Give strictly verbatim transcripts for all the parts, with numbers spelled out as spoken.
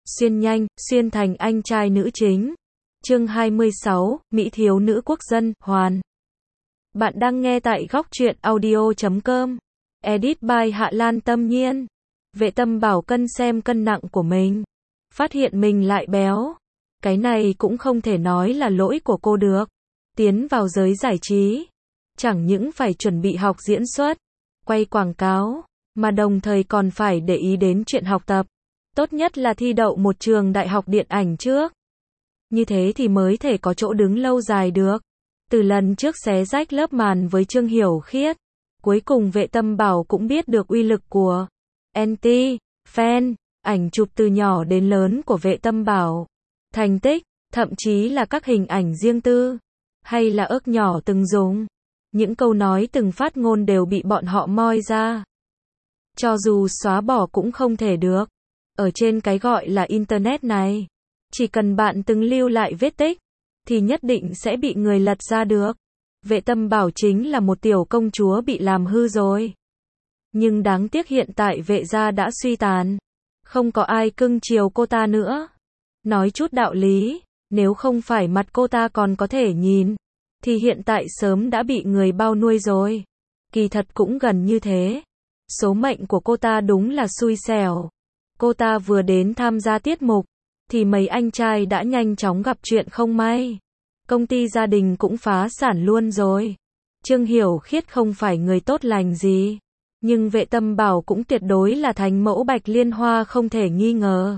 xuyên nhanh, xuyên thành anh trai nữ chính. Chương hai mươi sáu, Mỹ thiếu nữ quốc dân, Hoàn. Bạn đang nghe tại góc truyện audio chấm com. Edit by Hạ Lan Tâm Nhiên. Vệ Tâm Bảo cân xem cân nặng của mình. Phát hiện mình lại béo. Cái này cũng không thể nói là lỗi của cô được. Tiến vào giới giải trí. Chẳng những phải chuẩn bị học diễn xuất, quay quảng cáo, mà đồng thời còn phải để ý đến chuyện học tập. Tốt nhất là thi đậu một trường đại học điện ảnh trước. Như thế thì mới thể có chỗ đứng lâu dài được. Từ lần trước xé rách lớp màn với Trương Hiểu Khiết, cuối cùng Vệ Tâm Bảo cũng biết được uy lực của anti, fan, ảnh chụp từ nhỏ đến lớn của Vệ Tâm Bảo. Thành tích, thậm chí là các hình ảnh riêng tư, hay là ước nhỏ từng dùng. Những câu nói từng phát ngôn đều bị bọn họ moi ra. Cho dù xóa bỏ cũng không thể được. Ở trên cái gọi là Internet này, chỉ cần bạn từng lưu lại vết tích, thì nhất định sẽ bị người lật ra được. Vệ Tâm Bảo chính là một tiểu công chúa bị làm hư rồi. Nhưng đáng tiếc hiện tại Vệ gia đã suy tàn. Không có ai cưng chiều cô ta nữa. Nói chút đạo lý, nếu không phải mặt cô ta còn có thể nhìn, thì hiện tại sớm đã bị người bao nuôi rồi. Kỳ thật cũng gần như thế. Số mệnh của cô ta đúng là xui xẻo. Cô ta vừa đến tham gia tiết mục, thì mấy anh trai đã nhanh chóng gặp chuyện không may. Công ty gia đình cũng phá sản luôn rồi. Trương Hiểu Khiết không phải người tốt lành gì. Nhưng Vệ Tâm Bảo cũng tuyệt đối là thánh mẫu Bạch Liên Hoa không thể nghi ngờ.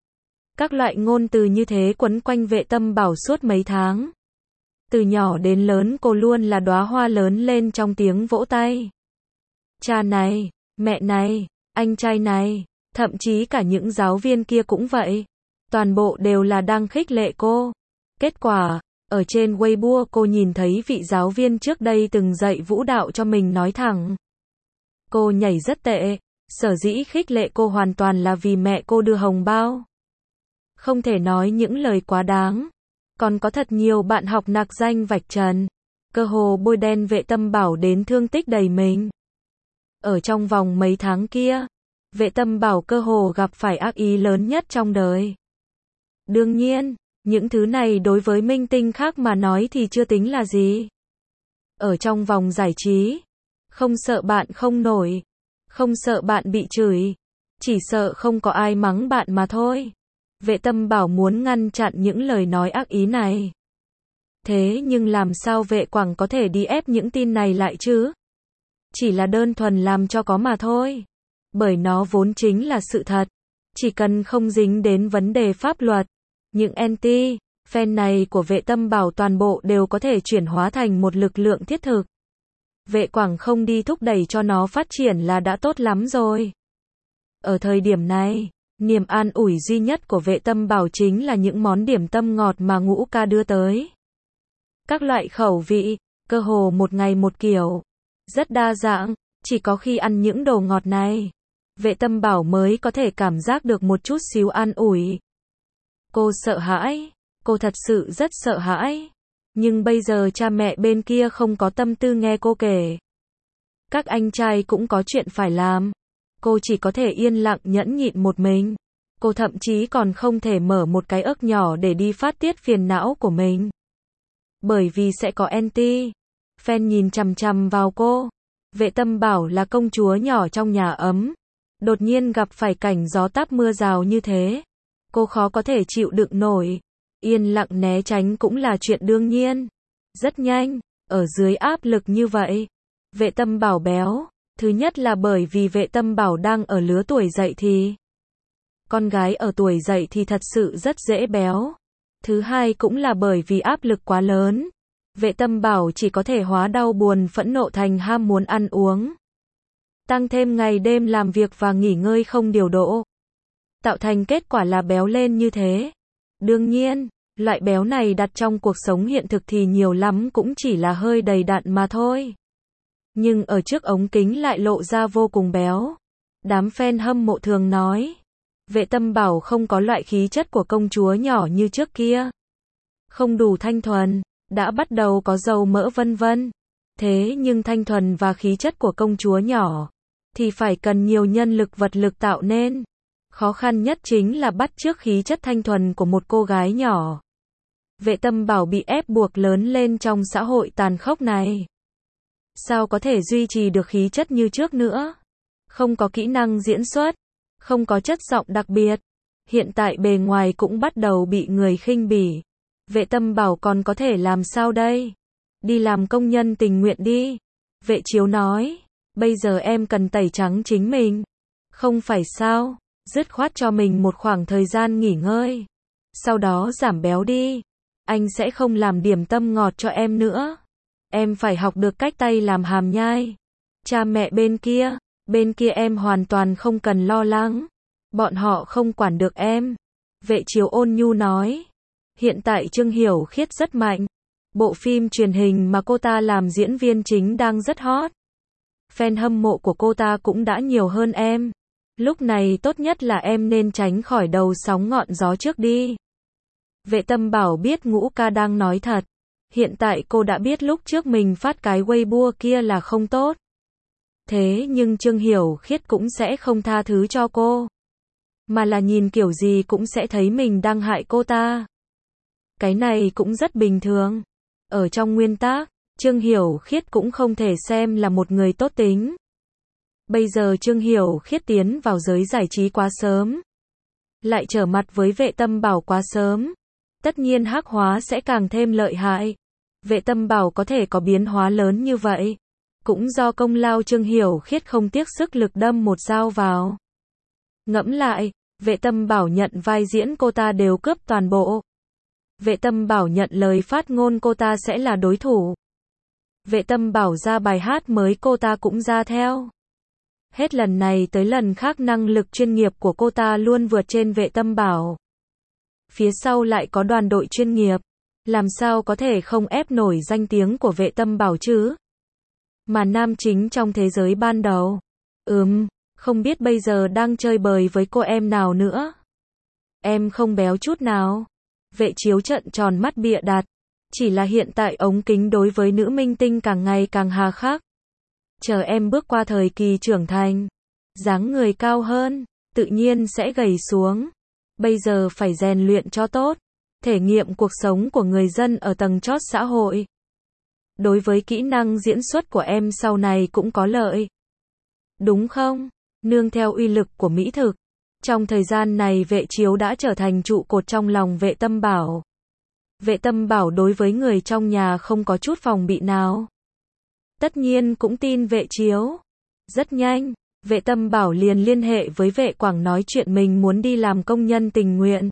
Các loại ngôn từ như thế quấn quanh Vệ Tâm Bảo suốt mấy tháng. Từ nhỏ đến lớn cô luôn là đóa hoa lớn lên trong tiếng vỗ tay. Cha này, mẹ này, anh trai này, thậm chí cả những giáo viên kia cũng vậy. Toàn bộ đều là đang khích lệ cô. Kết quả, ở trên Weibo cô nhìn thấy vị giáo viên trước đây từng dạy vũ đạo cho mình nói thẳng. Cô nhảy rất tệ, sở dĩ khích lệ cô hoàn toàn là vì mẹ cô đưa hồng bao. Không thể nói những lời quá đáng. Còn có thật nhiều bạn học nặc danh vạch trần. Cơ hồ bôi đen Vệ Tâm Bảo đến thương tích đầy mình. Ở trong vòng mấy tháng kia, Vệ Tâm Bảo cơ hồ gặp phải ác ý lớn nhất trong đời. Đương nhiên, những thứ này đối với minh tinh khác mà nói thì chưa tính là gì. Ở trong vòng giải trí, không sợ bạn không nổi, không sợ bạn bị chửi, chỉ sợ không có ai mắng bạn mà thôi. Vệ Tâm Bảo muốn ngăn chặn những lời nói ác ý này. Thế nhưng làm sao Vệ Quảng có thể đi ép những tin này lại chứ? Chỉ là đơn thuần làm cho có mà thôi. Bởi nó vốn chính là sự thật. Chỉ cần không dính đến vấn đề pháp luật, những anti, fan này của Vệ Tâm Bảo toàn bộ đều có thể chuyển hóa thành một lực lượng thiết thực. Vệ Quảng không đi thúc đẩy cho nó phát triển là đã tốt lắm rồi. Ở thời điểm này, niềm an ủi duy nhất của Vệ Tâm Bảo chính là những món điểm tâm ngọt mà Ngũ Ca đưa tới. Các loại khẩu vị, cơ hồ một ngày một kiểu. Rất đa dạng, chỉ có khi ăn những đồ ngọt này, Vệ Tâm Bảo mới có thể cảm giác được một chút xíu an ủi. Cô sợ hãi, cô thật sự rất sợ hãi. Nhưng bây giờ cha mẹ bên kia không có tâm tư nghe cô kể. Các anh trai cũng có chuyện phải làm. Cô chỉ có thể yên lặng nhẫn nhịn một mình. Cô thậm chí còn không thể mở một cái ức nhỏ để đi phát tiết phiền não của mình. Bởi vì sẽ có anti, fan nhìn chằm chằm vào cô. Vệ Tâm Bảo là công chúa nhỏ trong nhà ấm. Đột nhiên gặp phải cảnh gió táp mưa rào như thế. Cô khó có thể chịu đựng nổi. Yên lặng né tránh cũng là chuyện đương nhiên. Rất nhanh, ở dưới áp lực như vậy, Vệ Tâm Bảo béo. Thứ nhất là bởi vì Vệ Tâm Bảo đang ở lứa tuổi dậy thì. Con gái ở tuổi dậy thì thật sự rất dễ béo. Thứ hai cũng là bởi vì áp lực quá lớn. Vệ Tâm Bảo chỉ có thể hóa đau buồn phẫn nộ thành ham muốn ăn uống. Tăng thêm ngày đêm làm việc và nghỉ ngơi không điều độ. Tạo thành kết quả là béo lên như thế. Đương nhiên, loại béo này đặt trong cuộc sống hiện thực thì nhiều lắm cũng chỉ là hơi đầy đặn mà thôi. Nhưng ở trước ống kính lại lộ ra vô cùng béo. Đám fan hâm mộ thường nói, Vệ Tâm Bảo không có loại khí chất của công chúa nhỏ như trước kia. Không đủ thanh thuần, đã bắt đầu có dầu mỡ vân vân. Thế nhưng thanh thuần và khí chất của công chúa nhỏ, thì phải cần nhiều nhân lực vật lực tạo nên. Khó khăn nhất chính là bắt chước khí chất thanh thuần của một cô gái nhỏ. Vệ Tâm Bảo bị ép buộc lớn lên trong xã hội tàn khốc này. Sao có thể duy trì được khí chất như trước nữa? Không có kỹ năng diễn xuất, không có chất giọng đặc biệt. Hiện tại bề ngoài cũng bắt đầu bị người khinh bỉ. Vệ Tâm Bảo còn có thể làm sao đây? Đi làm công nhân tình nguyện đi. Vệ Chiếu nói, bây giờ em cần tẩy trắng chính mình. Không phải sao? Dứt khoát cho mình một khoảng thời gian nghỉ ngơi. Sau đó giảm béo đi. Anh sẽ không làm điểm tâm ngọt cho em nữa. Em phải học được cách tay làm hàm nhai. Cha mẹ bên kia, bên kia em hoàn toàn không cần lo lắng. Bọn họ không quản được em. Vệ Chiếu ôn nhu nói. Hiện tại Trương Hiểu Khiết rất mạnh. Bộ phim truyền hình mà cô ta làm diễn viên chính đang rất hot. Fan hâm mộ của cô ta cũng đã nhiều hơn em. Lúc này tốt nhất là em nên tránh khỏi đầu sóng ngọn gió trước đi. Vệ Tâm Bảo biết Ngũ ca đang nói thật. Hiện tại cô đã biết lúc trước mình phát cái Weibo kia là không tốt. Thế nhưng Trương Hiểu Khiết cũng sẽ không tha thứ cho cô. Mà là nhìn kiểu gì cũng sẽ thấy mình đang hại cô ta. Cái này cũng rất bình thường. Ở trong nguyên tắc, Trương Hiểu Khiết cũng không thể xem là một người tốt tính. Bây giờ Trương Hiểu Khiết tiến vào giới giải trí quá sớm. Lại trở mặt với Vệ Tâm Bảo quá sớm. Tất nhiên hắc hóa sẽ càng thêm lợi hại. Vệ Tâm Bảo có thể có biến hóa lớn như vậy. Cũng do công lao Trương Hiểu Khiết không tiếc sức lực đâm một dao vào. Ngẫm lại, Vệ Tâm Bảo nhận vai diễn cô ta đều cướp toàn bộ. Vệ Tâm Bảo nhận lời phát ngôn cô ta sẽ là đối thủ. Vệ Tâm Bảo ra bài hát mới cô ta cũng ra theo. Hết lần này tới lần khác năng lực chuyên nghiệp của cô ta luôn vượt trên Vệ Tâm Bảo. Phía sau lại có đoàn đội chuyên nghiệp. Làm sao có thể không ép nổi danh tiếng của Vệ Tâm Bảo chứ? Mà nam chính trong thế giới ban đầu. Ừm, không biết bây giờ đang chơi bời với cô em nào nữa. Em không béo chút nào. Vệ Chiếu trợn tròn mắt bịa đặt. Chỉ là hiện tại ống kính đối với nữ minh tinh càng ngày càng hà khắc. Chờ em bước qua thời kỳ trưởng thành. Dáng người cao hơn, tự nhiên sẽ gầy xuống. Bây giờ phải rèn luyện cho tốt. Thể nghiệm cuộc sống của người dân ở tầng chót xã hội. Đối với kỹ năng diễn xuất của em sau này cũng có lợi. Đúng không? Nương theo uy lực của mỹ thực. Trong thời gian này Vệ Chiếu đã trở thành trụ cột trong lòng Vệ Tâm Bảo. Vệ Tâm Bảo đối với người trong nhà không có chút phòng bị nào. Tất nhiên cũng tin Vệ Chiếu. Rất nhanh, Vệ Tâm Bảo liền liên hệ với Vệ Quảng nói chuyện mình muốn đi làm công nhân tình nguyện.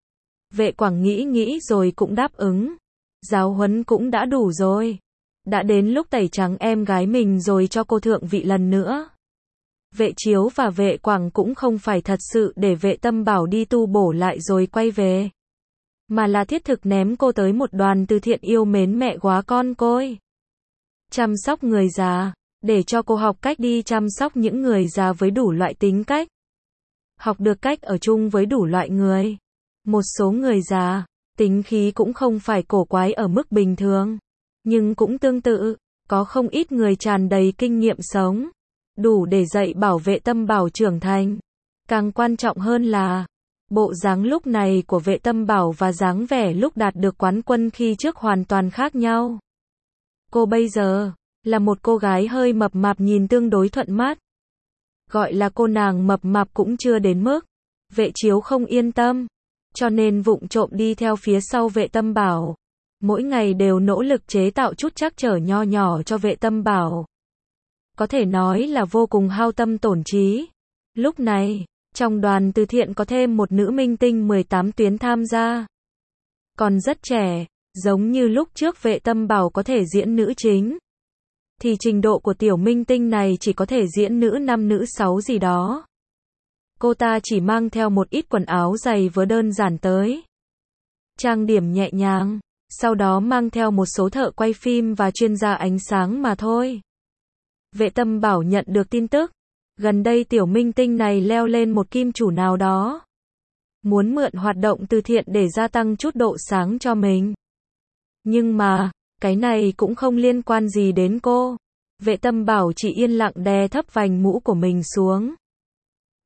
Vệ Quảng nghĩ nghĩ rồi cũng đáp ứng. Giáo huấn cũng đã đủ rồi. Đã đến lúc tẩy trắng em gái mình rồi cho cô thượng vị lần nữa. Vệ Chiếu và Vệ Quảng cũng không phải thật sự để Vệ Tâm Bảo đi tu bổ lại rồi quay về. Mà là thiết thực ném cô tới một đoàn từ thiện yêu mến mẹ góa con côi. Chăm sóc người già, để cho cô học cách đi chăm sóc những người già với đủ loại tính cách. Học được cách ở chung với đủ loại người. Một số người già, tính khí cũng không phải cổ quái ở mức bình thường. Nhưng cũng tương tự, có không ít người tràn đầy kinh nghiệm sống. Đủ để dạy bảo Vệ Tâm Bảo trưởng thành. Càng quan trọng hơn là, bộ dáng lúc này của Vệ Tâm Bảo và dáng vẻ lúc đạt được quán quân khi trước hoàn toàn khác nhau. Cô bây giờ, là một cô gái hơi mập mạp nhìn tương đối thuận mắt. Gọi là cô nàng mập mạp cũng chưa đến mức. Vệ Chiếu không yên tâm. Cho nên vụng trộm đi theo phía sau Vệ Tâm Bảo. Mỗi ngày đều nỗ lực chế tạo chút trắc trở nho nhỏ cho Vệ Tâm Bảo. Có thể nói là vô cùng hao tâm tổn trí. Lúc này, trong đoàn từ thiện có thêm một nữ minh tinh mười tám tuyến tham gia. Còn rất trẻ, giống như lúc trước Vệ Tâm Bảo có thể diễn nữ chính. Thì trình độ của tiểu minh tinh này chỉ có thể diễn nữ năm nữ sáu gì đó. Cô ta chỉ mang theo một ít quần áo giày vớ đơn giản tới. Trang điểm nhẹ nhàng, sau đó mang theo một số thợ quay phim và chuyên gia ánh sáng mà thôi. Vệ Tâm Bảo nhận được tin tức. Gần đây tiểu minh tinh này leo lên một kim chủ nào đó. Muốn mượn hoạt động từ thiện để gia tăng chút độ sáng cho mình. Nhưng mà, cái này cũng không liên quan gì đến cô. Vệ Tâm Bảo chỉ yên lặng đè thấp vành mũ của mình xuống.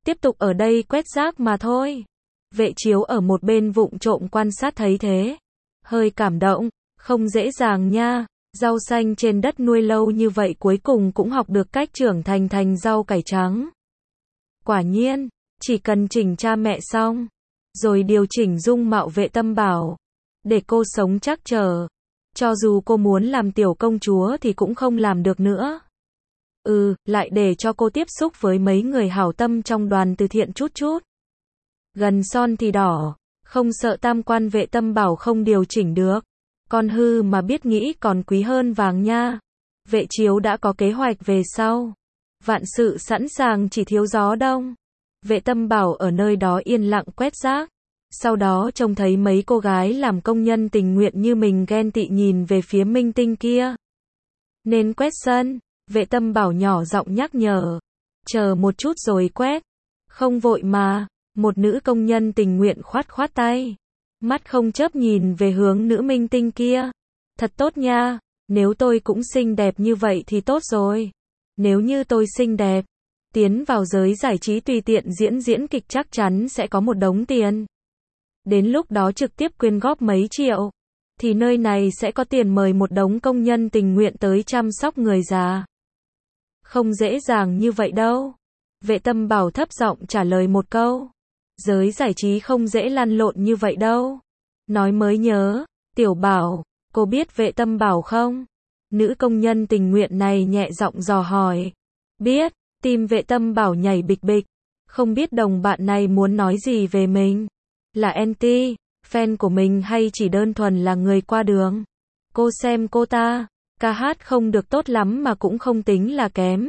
tiếp tục ở đây quét rác mà thôi. Vệ chiếu ở một bên vụng trộm quan sát thấy thế. Hơi cảm động, không dễ dàng nha. Rau xanh trên đất nuôi lâu như vậy cuối cùng cũng học được cách trưởng thành thành rau cải trắng. Quả nhiên, chỉ cần chỉnh cha mẹ xong, rồi điều chỉnh dung mạo Vệ Tâm Bảo, để cô sống trắc trở. Cho dù cô muốn làm tiểu công chúa thì cũng không làm được nữa. Ừ, lại để cho cô tiếp xúc với mấy người hảo tâm trong đoàn từ thiện chút chút. Gần son thì đỏ, không sợ tam quan Vệ Tâm Bảo không điều chỉnh được. Con hư mà biết nghĩ còn quý hơn vàng nha. Vệ chiếu đã có kế hoạch về sau. Vạn sự sẵn sàng chỉ thiếu gió đông. Vệ Tâm Bảo ở nơi đó yên lặng quét rác. Sau đó trông thấy mấy cô gái làm công nhân tình nguyện như mình ghen tị nhìn về phía minh tinh kia. Nên quét sân. Vệ Tâm Bảo nhỏ giọng nhắc nhở. Chờ một chút rồi quét. Không vội mà. Một nữ công nhân tình nguyện khoát khoát tay. Mắt không chớp nhìn về hướng nữ minh tinh kia. Thật tốt nha. Nếu tôi cũng xinh đẹp như vậy thì tốt rồi. Nếu như tôi xinh đẹp, tiến vào giới giải trí tùy tiện diễn diễn kịch chắc chắn sẽ có một đống tiền. Đến lúc đó trực tiếp quyên góp mấy triệu, thì nơi này sẽ có tiền mời một đống công nhân tình nguyện tới chăm sóc người già. Không dễ dàng như vậy đâu. Vệ Tâm Bảo thấp giọng trả lời một câu. Giới giải trí không dễ lăn lộn như vậy đâu. Nói mới nhớ, Tiểu Bảo, cô biết Vệ Tâm Bảo không? Nữ công nhân tình nguyện này nhẹ giọng dò hỏi. Biết, tim Vệ Tâm Bảo nhảy bịch bịch. Không biết đồng bạn này muốn nói gì về mình. Là anti, fan của mình hay chỉ đơn thuần là người qua đường. Cô xem cô ta, ca hát không được tốt lắm mà cũng không tính là kém.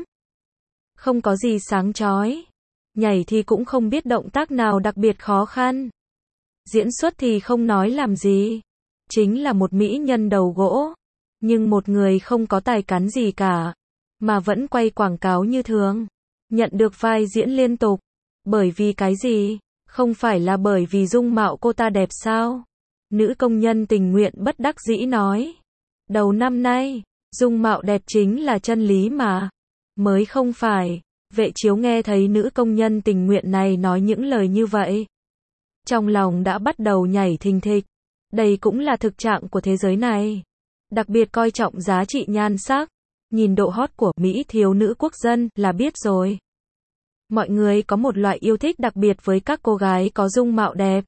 Không có gì sáng chói. Nhảy thì cũng không biết động tác nào đặc biệt khó khăn. Diễn xuất thì không nói làm gì. Chính là một mỹ nhân đầu gỗ. Nhưng một người không có tài cán gì cả. Mà vẫn quay quảng cáo như thường. Nhận được vai diễn liên tục. Bởi vì cái gì? Không phải là bởi vì dung mạo cô ta đẹp sao? Nữ công nhân tình nguyện bất đắc dĩ nói. Đầu năm nay, dung mạo đẹp chính là chân lý mà. Mới không phải. Vệ chiếu nghe thấy nữ công nhân tình nguyện này nói những lời như vậy. Trong lòng đã bắt đầu nhảy thình thịch. Đây cũng là thực trạng của thế giới này. Đặc biệt coi trọng giá trị nhan sắc. Nhìn độ hot của Mỹ thiếu nữ quốc dân là biết rồi. Mọi người có một loại yêu thích đặc biệt với các cô gái có dung mạo đẹp.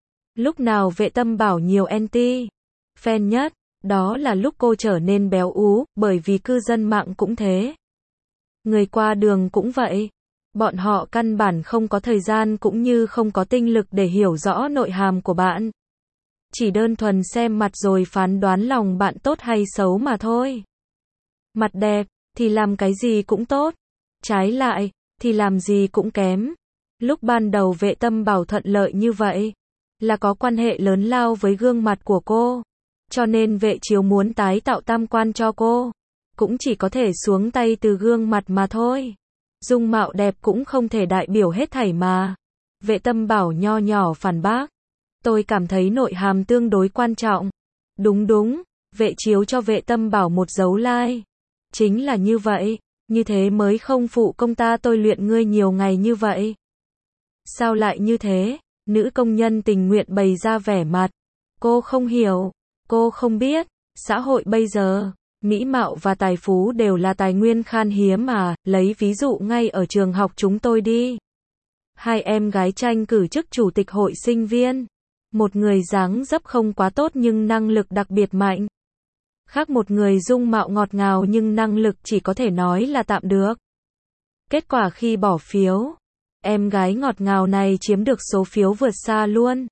Lúc nào Vệ Tâm Bảo nhiều anti fan nhất, đó là lúc cô trở nên béo ú, bởi vì cư dân mạng cũng thế. Người qua đường cũng vậy. Bọn họ căn bản không có thời gian cũng như không có tinh lực để hiểu rõ nội hàm của bạn. Chỉ đơn thuần xem mặt rồi phán đoán lòng bạn tốt hay xấu mà thôi. Mặt đẹp, thì làm cái gì cũng tốt. Trái lại, thì làm gì cũng kém. Lúc ban đầu Vệ Tâm Bảo thuận lợi như vậy, là có quan hệ lớn lao với gương mặt của cô. Cho nên vệ chiếu muốn tái tạo tam quan cho cô. Cũng chỉ có thể xuống tay từ gương mặt mà thôi. Dung mạo đẹp cũng không thể đại biểu hết thảy mà. Vệ Tâm Bảo nho nhỏ phản bác. Tôi cảm thấy nội hàm tương đối quan trọng. Đúng đúng, vệ chiếu cho Vệ Tâm Bảo một dấu like. Chính là như vậy, như thế mới không phụ công ta tôi luyện ngươi nhiều ngày như vậy. Sao lại như thế? Nữ công nhân tình nguyện bày ra vẻ mặt. Cô không hiểu, cô không biết, xã hội bây giờ, mỹ mạo và tài phú đều là tài nguyên khan hiếm mà, lấy ví dụ ngay ở trường học chúng tôi đi. Hai em gái tranh cử chức chủ tịch hội sinh viên. Một người dáng dấp không quá tốt nhưng năng lực đặc biệt mạnh. Khác một người dung mạo ngọt ngào nhưng năng lực chỉ có thể nói là tạm được. Kết quả khi bỏ phiếu, em gái ngọt ngào này chiếm được số phiếu vượt xa luôn.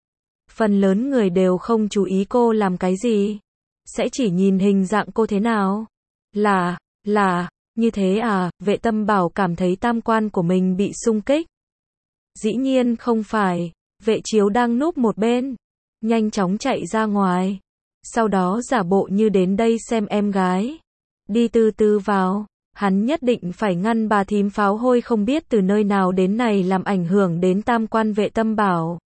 Phần lớn người đều không chú ý cô làm cái gì. Sẽ chỉ nhìn hình dạng cô thế nào. Là, là, như thế à, Vệ Tâm Bảo cảm thấy tam quan của mình bị xung kích. Dĩ nhiên không phải, vệ chiếu đang núp một bên. Nhanh chóng chạy ra ngoài. Sau đó giả bộ như đến đây xem em gái. Đi từ từ vào. Hắn nhất định phải ngăn bà thím pháo hôi không biết từ nơi nào đến này làm ảnh hưởng đến tam quan Vệ Tâm Bảo.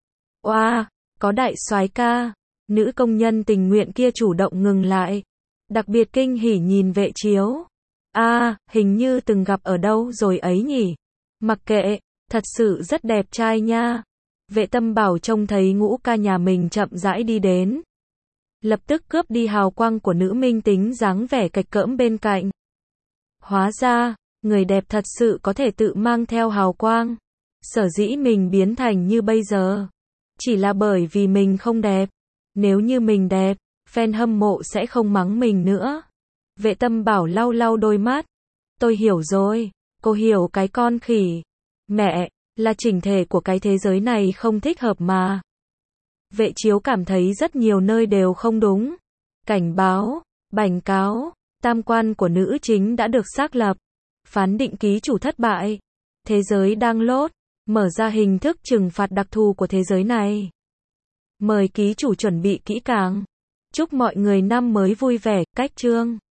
Oa, có đại soái ca. Nữ công nhân tình nguyện kia chủ động ngừng lại. Đặc biệt kinh hỉ nhìn vệ chiếu. A, à, hình như từng gặp ở đâu rồi ấy nhỉ. Mặc kệ, Thật sự rất đẹp trai nha. Vệ Tâm Bảo trông thấy Ngũ ca nhà mình chậm rãi đi đến. Lập tức cướp đi hào quang của nữ minh tính dáng vẻ cạch cỡm bên cạnh. Hóa ra, người đẹp thật sự có thể tự mang theo hào quang. Sở dĩ mình biến thành như bây giờ, chỉ là bởi vì mình không đẹp. Nếu như mình đẹp, fan hâm mộ sẽ không mắng mình nữa. Vệ Tâm Bảo lau lau đôi mắt. Tôi hiểu rồi, cô hiểu cái con khỉ. Mẹ, là chỉnh thể của cái thế giới này không thích hợp mà. Vệ Chiếu cảm thấy rất nhiều nơi đều không đúng. Cảnh báo, bcảnh cáo, tam quan của nữ chính đã được xác lập. Phán định ký chủ thất bại. Thế giới đang lốt, mở ra hình thức trừng phạt đặc thù của thế giới này. Mời ký chủ chuẩn bị kỹ càng. Chúc mọi người năm mới vui vẻ, cách chương.